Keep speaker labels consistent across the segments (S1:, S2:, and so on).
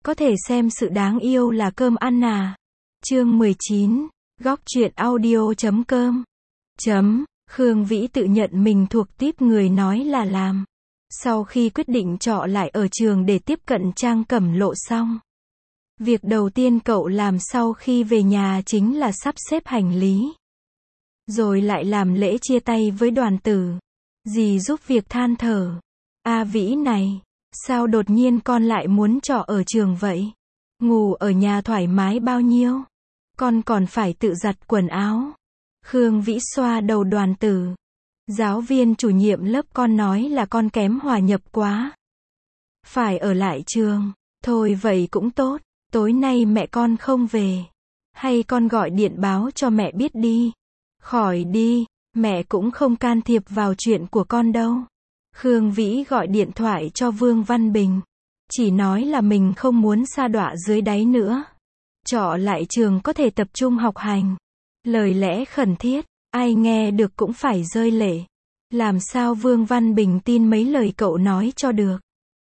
S1: Có thể xem sự đáng yêu là cơm ăn à. Chương 19, góc truyện audio.com. Khương Vĩ tự nhận mình thuộc típ người nói là làm. Sau khi quyết định trọ lại ở trường để tiếp cận Trang Cẩm Lộ xong, việc đầu tiên cậu làm sau khi về nhà chính là sắp xếp hành lý. Rồi lại làm lễ chia tay với Đoàn Tử. Dì giúp việc than thở. A Vĩ này, sao đột nhiên con lại muốn trọ ở trường vậy? Ngủ ở nhà thoải mái bao nhiêu? Con còn phải tự giặt quần áo. Khương Vĩ xoa đầu Đoàn Tử. Giáo viên chủ nhiệm lớp con nói là con kém hòa nhập quá. Phải ở lại trường. Thôi vậy cũng tốt. Tối nay mẹ con không về. Hay con gọi điện báo cho mẹ biết đi. Khỏi đi, mẹ cũng không can thiệp vào chuyện của con đâu. Khương Vĩ gọi điện thoại cho Vương Văn Bình. Chỉ nói là mình không muốn sa đọa dưới đáy nữa. Trọ lại trường có thể tập trung học hành. Lời lẽ khẩn thiết, ai nghe được cũng phải rơi lệ. Làm sao Vương Văn Bình tin mấy lời cậu nói cho được.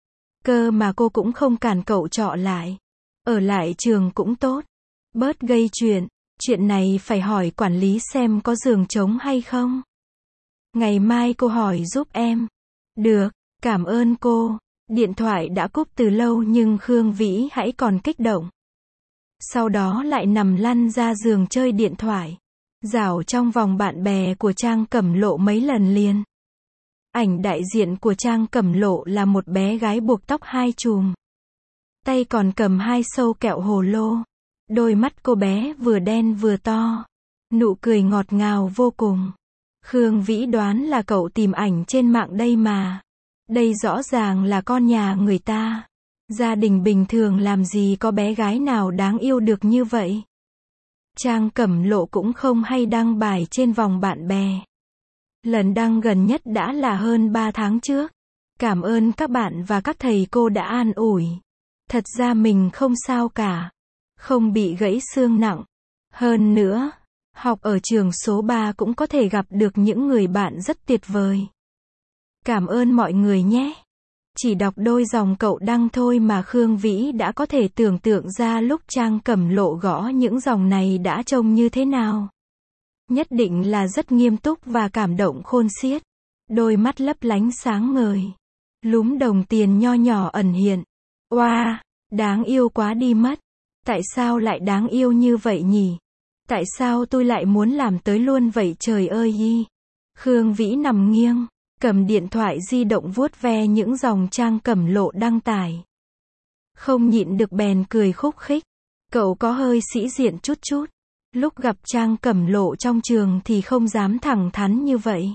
S1: Cơ mà cô cũng không cản cậu trọ lại. Ở lại trường cũng tốt. Bớt gây chuyện. Chuyện này phải hỏi quản lý xem có giường trống hay không. Ngày mai cô hỏi giúp em. Được, cảm ơn cô. Điện thoại đã cúp từ lâu nhưng Khương Vĩ hãy còn kích động. Sau đó lại nằm lăn ra giường chơi điện thoại. Rảo trong vòng bạn bè của Trang Cẩm Lộ mấy lần liền. Ảnh đại diện của Trang Cẩm Lộ là một bé gái buộc tóc hai chùm. Tay còn cầm hai sâu kẹo hồ lô. Đôi mắt cô bé vừa đen vừa to. Nụ cười ngọt ngào vô cùng. Khương Vĩ đoán là cậu tìm ảnh trên mạng đây mà. Đây rõ ràng là con nhà người ta. Gia đình bình thường làm gì có bé gái nào đáng yêu được như vậy. Trang Cẩm Lộ cũng không hay đăng bài trên vòng bạn bè. Lần đăng gần nhất đã là hơn 3 tháng trước. Cảm ơn các bạn và các thầy cô đã an ủi. Thật ra mình không sao cả. Không bị gãy xương nặng. Hơn nữa, học ở trường số 3 cũng có thể gặp được những người bạn rất tuyệt vời. Cảm ơn mọi người nhé. Chỉ đọc đôi dòng cậu đăng thôi mà Khương Vĩ đã có thể tưởng tượng ra lúc Trang Cẩm Lộ gõ những dòng này đã trông như thế nào. Nhất định là rất nghiêm túc và cảm động khôn xiết. Đôi mắt lấp lánh sáng ngời. Lúm đồng tiền nho nhỏ ẩn hiện. Oa, đáng yêu quá đi mất. Tại sao lại đáng yêu như vậy nhỉ? Tại sao tôi lại muốn làm tới luôn vậy trời ơi hi. Khương Vĩ nằm nghiêng, cầm điện thoại di động vuốt ve những dòng Trang Cẩm Lộ đăng tải. Không nhịn được bèn cười khúc khích. Cậu có hơi sĩ diện chút chút. Lúc gặp Trang Cẩm Lộ trong trường thì không dám thẳng thắn như vậy.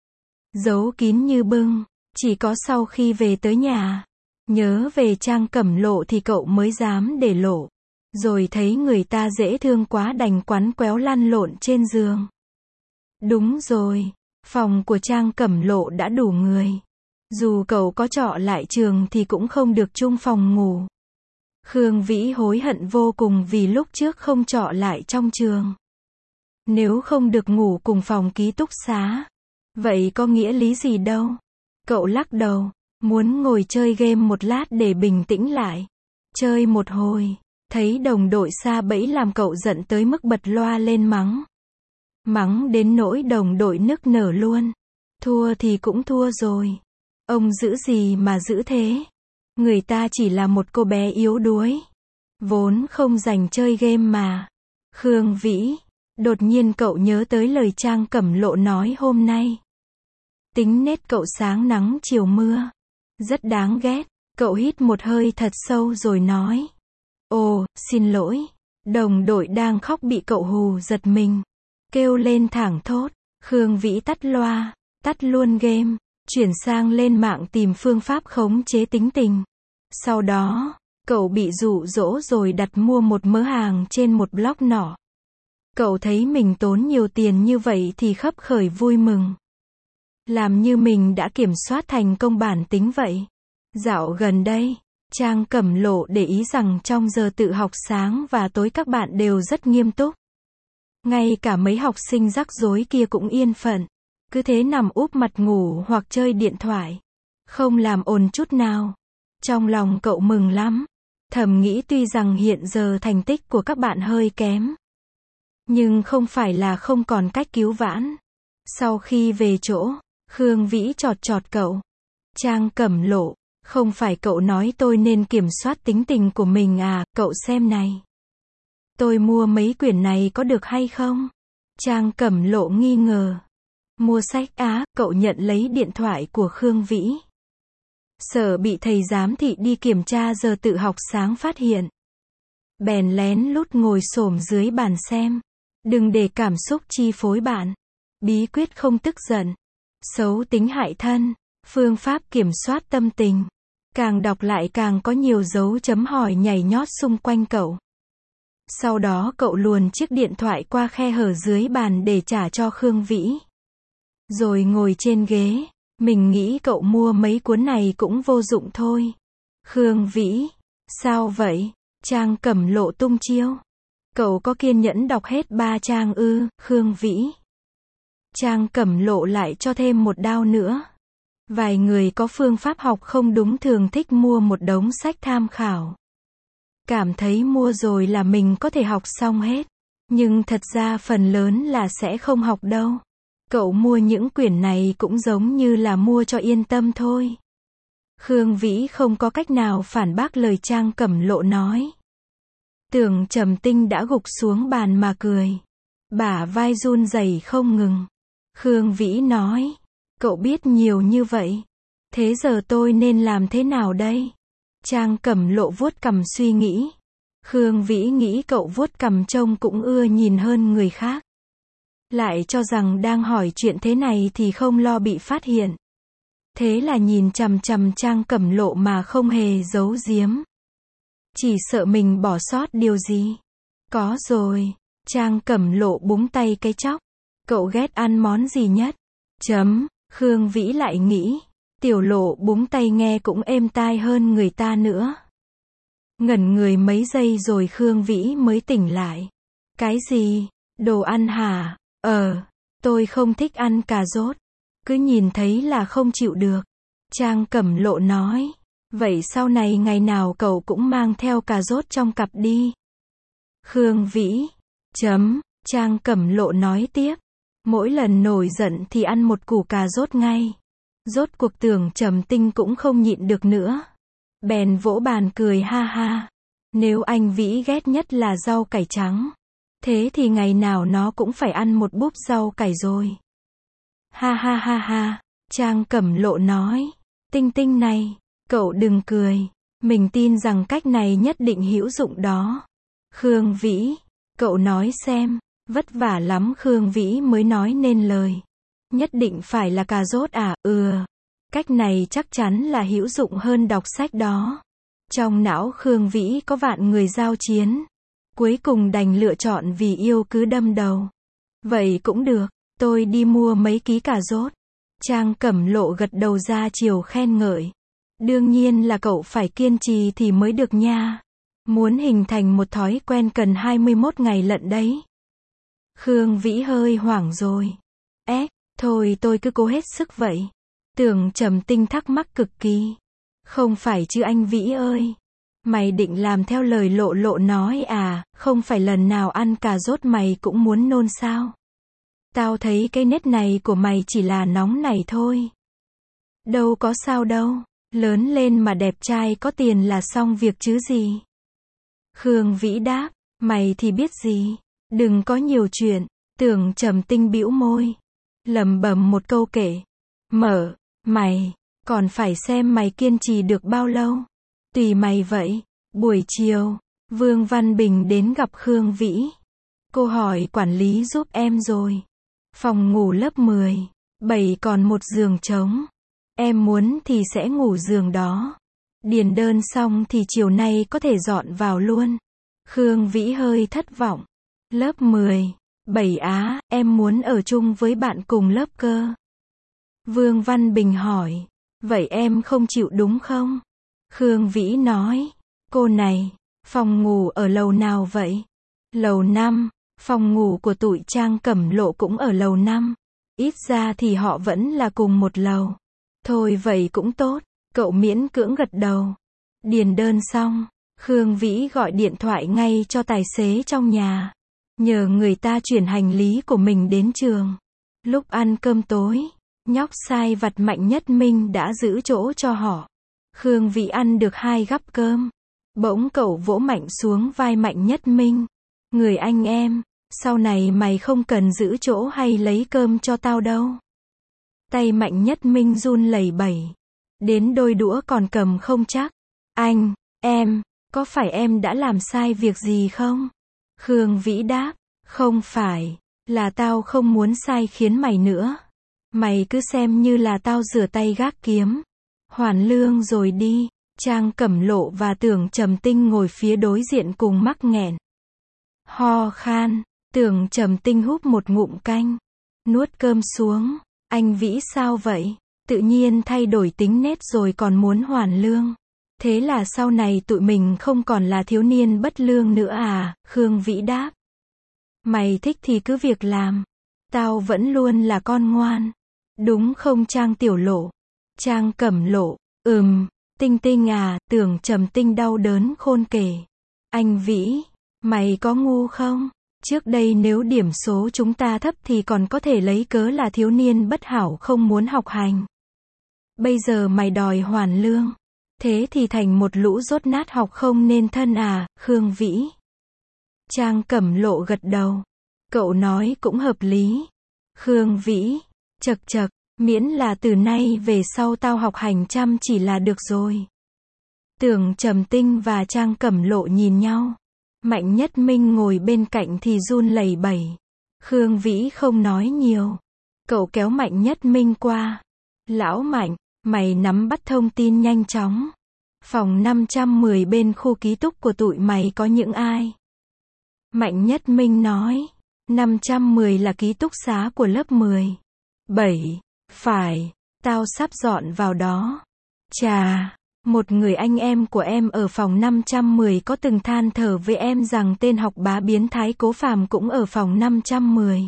S1: Giấu kín như bưng, chỉ có sau khi về tới nhà, nhớ về Trang Cẩm Lộ thì cậu mới dám để lộ. Rồi thấy người ta dễ thương quá đành quắn quéo lăn lộn trên giường. Đúng rồi, phòng của Trang Cẩm Lộ đã đủ người. Dù cậu có trọ lại trường thì cũng không được chung phòng ngủ. Khương Vĩ hối hận vô cùng vì lúc trước không trọ lại trong trường. Nếu không được ngủ cùng phòng ký túc xá, vậy có nghĩa lý gì đâu. Cậu lắc đầu, muốn ngồi chơi game một lát để bình tĩnh lại. Chơi một hồi. Thấy đồng đội sa bẫy làm cậu giận tới mức bật loa lên mắng. Mắng đến nỗi đồng đội nức nở luôn. Thua thì cũng thua rồi. Ông giữ gì mà giữ thế? Người ta chỉ là một cô bé yếu đuối. Vốn không dành chơi game mà. Khương Vĩ, đột nhiên cậu nhớ tới lời Trang Cẩm Lộ nói hôm nay. Tính nết cậu sáng nắng chiều mưa. Rất đáng ghét. Cậu hít một hơi thật sâu rồi nói. Ồ, xin lỗi. Đồng đội đang khóc bị cậu hù giật mình. Kêu lên thảng thốt. Khương Vĩ tắt loa, tắt luôn game, chuyển sang lên mạng tìm phương pháp khống chế tính tình. Sau đó, cậu bị dụ dỗ rồi đặt mua một mớ hàng trên một blog nọ. Cậu thấy mình tốn nhiều tiền như vậy thì khấp khởi vui mừng. Làm như mình đã kiểm soát thành công bản tính vậy. Dạo gần đây, Trang Cẩm Lộ để ý rằng trong giờ tự học sáng và tối các bạn đều rất nghiêm túc. Ngay cả mấy học sinh rắc rối kia cũng yên phận. Cứ thế nằm úp mặt ngủ hoặc chơi điện thoại. Không làm ồn chút nào. Trong lòng cậu mừng lắm. Thầm nghĩ tuy rằng hiện giờ thành tích của các bạn hơi kém, nhưng không phải là không còn cách cứu vãn. Sau khi về chỗ, Khương Vĩ chọt chọt cậu. Trang Cẩm Lộ, không phải cậu nói tôi nên kiểm soát tính tình của mình à, cậu xem này. Tôi mua mấy quyển này có được hay không? Trang Cẩm Lộ nghi ngờ. Mua sách á, cậu nhận lấy điện thoại của Khương Vĩ. Sợ bị thầy giám thị đi kiểm tra giờ tự học sáng phát hiện. Bèn lén lút ngồi xổm dưới bàn xem. Đừng để cảm xúc chi phối bạn. Bí quyết không tức giận. Xấu tính hại thân. Phương pháp kiểm soát tâm tình. Càng đọc lại càng có nhiều dấu chấm hỏi nhảy nhót xung quanh cậu. Sau đó cậu luồn chiếc điện thoại qua khe hở dưới bàn để trả cho Khương Vĩ. Rồi ngồi trên ghế. Mình nghĩ cậu mua mấy cuốn này cũng vô dụng thôi. Khương Vĩ. Sao vậy? Trang Cẩm Lộ tung chiêu. Cậu có kiên nhẫn đọc hết 3 trang ư? Khương Vĩ. Trang Cẩm Lộ lại cho thêm một đao nữa. Vài người có phương pháp học không đúng thường thích mua một đống sách tham khảo. Cảm thấy mua rồi là mình có thể học xong hết. Nhưng thật ra phần lớn là sẽ không học đâu. Cậu mua những quyển này cũng giống như là mua cho yên tâm thôi. Khương Vĩ không có cách nào phản bác lời Trang Cẩm Lộ nói. Tưởng Trầm Tinh đã gục xuống bàn mà cười. Bả vai run rẩy không ngừng. Khương Vĩ nói. Cậu biết nhiều như vậy. Thế giờ tôi nên làm thế nào đây? Trang Cẩm Lộ vuốt cằm suy nghĩ. Khương Vĩ nghĩ cậu vuốt cằm trông cũng ưa nhìn hơn người khác. Lại cho rằng đang hỏi chuyện thế này thì không lo bị phát hiện. Thế là nhìn chằm chằm Trang Cẩm Lộ mà không hề giấu giếm. Chỉ sợ mình bỏ sót điều gì. Có rồi. Trang Cẩm Lộ búng tay cái chóc. Cậu ghét ăn món gì nhất? Khương Vĩ lại nghĩ. Tiểu Lộ búng tay nghe cũng êm tai hơn người ta nữa. Ngẩn người mấy giây rồi Khương Vĩ mới tỉnh lại. Cái gì? Đồ ăn hả? Tôi không thích ăn cà rốt. Cứ nhìn thấy là không chịu được. Trang Cẩm Lộ nói. Vậy sau này ngày nào cậu cũng mang theo cà rốt trong cặp đi. Khương Vĩ. Trang Cẩm Lộ nói tiếp. Mỗi lần nổi giận thì ăn một củ cà rốt ngay. Rốt cuộc Tưởng Trầm Tinh cũng không nhịn được nữa. Bèn vỗ bàn cười ha ha. Nếu anh Vĩ ghét nhất là rau cải trắng. Thế thì ngày nào nó cũng phải ăn một búp rau cải rồi. Ha ha ha ha. Trang Cẩm Lộ nói. Tinh Tinh này. Cậu đừng cười. Mình tin rằng cách này nhất định hữu dụng đó. Khương Vĩ. Cậu nói xem. Vất vả lắm Khương Vĩ mới nói nên lời. Nhất định phải là cà rốt à? Cách này chắc chắn là hữu dụng hơn đọc sách đó. Trong não Khương Vĩ có vạn người giao chiến. Cuối cùng đành lựa chọn vì yêu cứ đâm đầu. Vậy cũng được, tôi đi mua mấy ký cà rốt. Trang Cẩm Lộ gật đầu ra chiều khen ngợi. Đương nhiên là cậu phải kiên trì thì mới được nha. Muốn hình thành một thói quen cần 21 ngày lận đấy. Khương Vĩ hơi hoảng rồi. Thôi tôi cứ cố hết sức vậy. Tưởng Trầm Tinh thắc mắc cực kỳ. Không phải chứ anh Vĩ ơi. Mày định làm theo lời Lộ Lộ nói à, không phải lần nào ăn cà rốt mày cũng muốn nôn sao? Tao thấy cái nết này của mày chỉ là nóng này thôi. Đâu có sao đâu, lớn lên mà đẹp trai có tiền là xong việc chứ gì. Khương Vĩ đáp, mày thì biết gì, đừng có nhiều chuyện. Tưởng Trầm Tinh bĩu môi, lẩm bẩm một câu kể. Mày, còn phải xem mày kiên trì được bao lâu. Tùy mày vậy. Buổi chiều, Vương Văn Bình đến gặp Khương Vĩ. Cô hỏi quản lý giúp em rồi. Phòng ngủ lớp 17 còn một giường trống. Em muốn thì sẽ ngủ giường đó. Điền đơn xong thì chiều nay có thể dọn vào luôn. Khương Vĩ hơi thất vọng. Lớp 17 á, em muốn ở chung với bạn cùng lớp cơ. Vương Văn Bình hỏi. Vậy em không chịu đúng không? Khương Vĩ nói. Cô này, phòng ngủ ở lầu nào vậy? Lầu 5, phòng ngủ của tụi Trang Cẩm Lộ cũng ở lầu 5. Ít ra thì họ vẫn là cùng một lầu. Thôi vậy cũng tốt, cậu miễn cưỡng gật đầu. Điền đơn xong, Khương Vĩ gọi điện thoại ngay cho tài xế trong nhà, nhờ người ta chuyển hành lý của mình đến trường. Lúc ăn cơm tối, nhóc sai vặt Mạnh Nhất Minh đã giữ chỗ cho họ. Khương Vĩ ăn được 2 gắp cơm. Bỗng cậu vỗ mạnh xuống vai Mạnh Nhất Minh. Người anh em, sau này mày không cần giữ chỗ hay lấy cơm cho tao đâu. Tay Mạnh Nhất Minh run lẩy bẩy. Đến đôi đũa còn cầm không chắc. Anh, em, có phải em đã làm sai việc gì không? Khương Vĩ đáp, không phải, là tao không muốn sai khiến mày nữa. Mày cứ xem như là tao rửa tay gác kiếm. Hoàn lương rồi đi. Trang Cẩm Lộ và Tưởng Trầm Tinh ngồi phía đối diện cùng mắc nghẹn. Ho khan, Tưởng Trầm Tinh húp một ngụm canh. Nuốt cơm xuống. Anh Vĩ sao vậy? Tự nhiên thay đổi tính nết rồi còn muốn hoàn lương. Thế là sau này tụi mình không còn là thiếu niên bất lương nữa à? Khương Vĩ đáp. Mày thích thì cứ việc làm. Tao vẫn luôn là con ngoan. Đúng không Trang Tiểu Lộ? Trang Cẩm Lộ, Tinh Tinh à, Tưởng Trầm Tinh đau đớn khôn kể. Anh Vĩ, mày có ngu không? Trước đây nếu điểm số chúng ta thấp thì còn có thể lấy cớ là thiếu niên bất hảo không muốn học hành. Bây giờ mày đòi hoàn lương. Thế thì thành một lũ dốt nát học không nên thân à? Khương Vĩ. Trang Cẩm Lộ gật đầu. Cậu nói cũng hợp lý. Khương Vĩ. Chậc chậc, miễn là từ nay về sau tao học hành chăm chỉ là được rồi. Tưởng Trầm Tinh và Trang Cẩm Lộ nhìn nhau. Mạnh Nhất Minh ngồi bên cạnh thì run lẩy bẩy. Khương Vĩ không nói nhiều. Cậu kéo Mạnh Nhất Minh qua. Lão Mạnh, mày nắm bắt thông tin nhanh chóng. Phòng 510 bên khu ký túc của tụi mày có những ai? Mạnh Nhất Minh nói. 510 là ký túc xá của lớp 10. 7. Phải, tao sắp dọn vào đó. Chà, một người anh em của em ở phòng 510 có từng than thở với em rằng tên học bá biến thái Cố Phàm cũng ở phòng 510.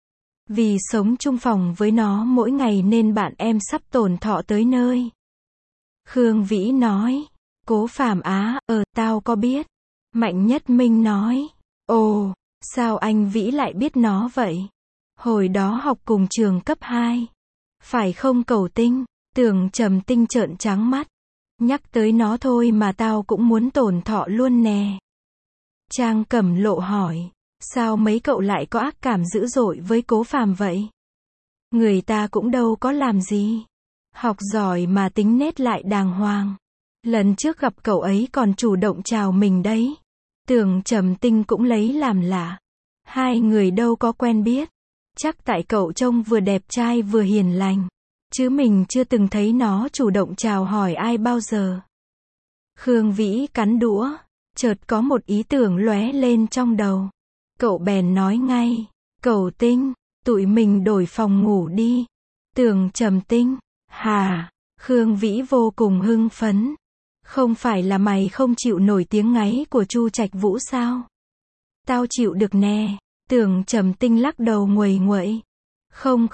S1: Vì sống chung phòng với nó mỗi ngày nên bạn em sắp tổn thọ tới nơi. Khương Vĩ nói. Cố Phàm á, tao có biết. Mạnh Nhất Minh nói. Ồ, sao anh Vĩ lại biết nó vậy? Hồi đó học cùng trường cấp 2. Phải không Cẩu Tinh? Tưởng Trầm Tinh trợn trắng mắt. Nhắc tới nó thôi mà tao cũng muốn tổn thọ luôn nè. Trang Cẩm Lộ hỏi. Sao mấy cậu lại có ác cảm dữ dội với Cố Phàm vậy? Người ta cũng đâu có làm gì. Học giỏi mà tính nết lại đàng hoàng. Lần trước gặp cậu ấy còn chủ động chào mình đấy. Tưởng Trầm Tinh cũng lấy làm lạ. Hai người đâu có quen biết. Chắc tại cậu trông vừa đẹp trai vừa hiền lành. Chứ mình chưa từng thấy nó chủ động chào hỏi ai bao giờ. Khương Vĩ cắn đũa. Chợt có một ý tưởng lóe lên trong đầu. Cậu bèn nói ngay. Cẩu Tinh, tụi mình đổi phòng ngủ đi. Tưởng Trầm Tinh. Hà. Khương Vĩ vô cùng hưng phấn. Không phải là mày không chịu nổi tiếng ngáy của Chu Trạch Vũ sao? Tao chịu được nè. Tưởng Trầm Tinh lắc đầu nguầy nguậy. Không.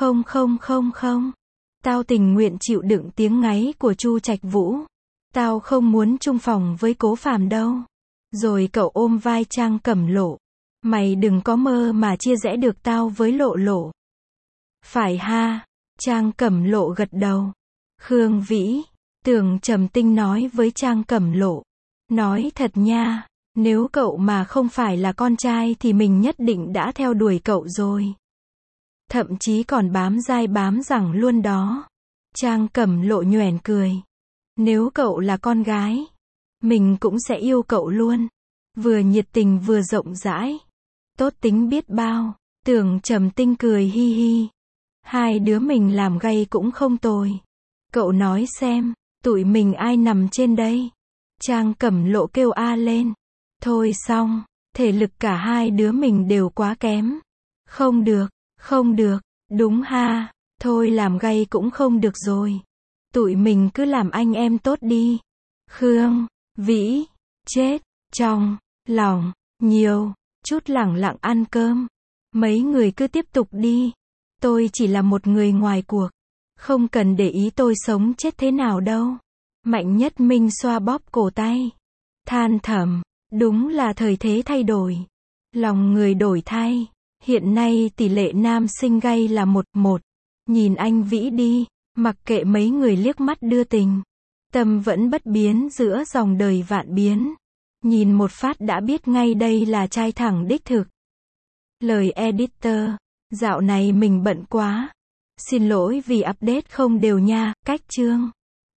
S1: Tao tình nguyện chịu đựng tiếng ngáy của Chu Trạch Vũ. Tao không muốn chung phòng với Cố Phàm đâu. Rồi cậu ôm vai Trang Cẩm Lộ. Mày đừng có mơ mà chia rẽ được tao với Lộ Lộ. Phải ha. Trang Cẩm Lộ gật đầu. Khương Vĩ. Tưởng Trầm Tinh nói với Trang Cẩm Lộ. Nói thật nha. Nếu cậu mà không phải là con trai thì mình nhất định đã theo đuổi cậu rồi. Thậm chí còn bám dai bám dẳng luôn đó. Trang Cẩm Lộ nhoẻn cười. Nếu cậu là con gái, mình cũng sẽ yêu cậu luôn. Vừa nhiệt tình vừa rộng rãi. Tốt tính biết bao. Tưởng Trầm Tinh cười hi hi. Hai đứa mình làm gay cũng không tồi. Cậu nói xem, tụi mình ai nằm trên đây? Trang Cẩm Lộ kêu a lên. Thôi xong, thể lực cả hai đứa mình đều quá kém. Không được, đúng ha, thôi làm gay cũng không được rồi. Tụi mình cứ làm anh em tốt đi. Khương Vĩ, chết, trong lòng, nhiều, chút lẳng lặng ăn cơm. Mấy người cứ tiếp tục đi. Tôi chỉ là một người ngoài cuộc. Không cần để ý tôi sống chết thế nào đâu. Mạnh Nhất Minh xoa bóp cổ tay. Than thầm, đúng là thời thế thay đổi. Lòng người đổi thay. Hiện nay tỷ lệ nam sinh gay là 1:1. Nhìn anh Vĩ đi, mặc kệ mấy người liếc mắt đưa tình. Tâm vẫn bất biến giữa dòng đời vạn biến. Nhìn một phát đã biết ngay đây là trai thẳng đích thực. Lời editor. Dạo này mình bận quá. Xin lỗi vì update không đều nha, cách chương.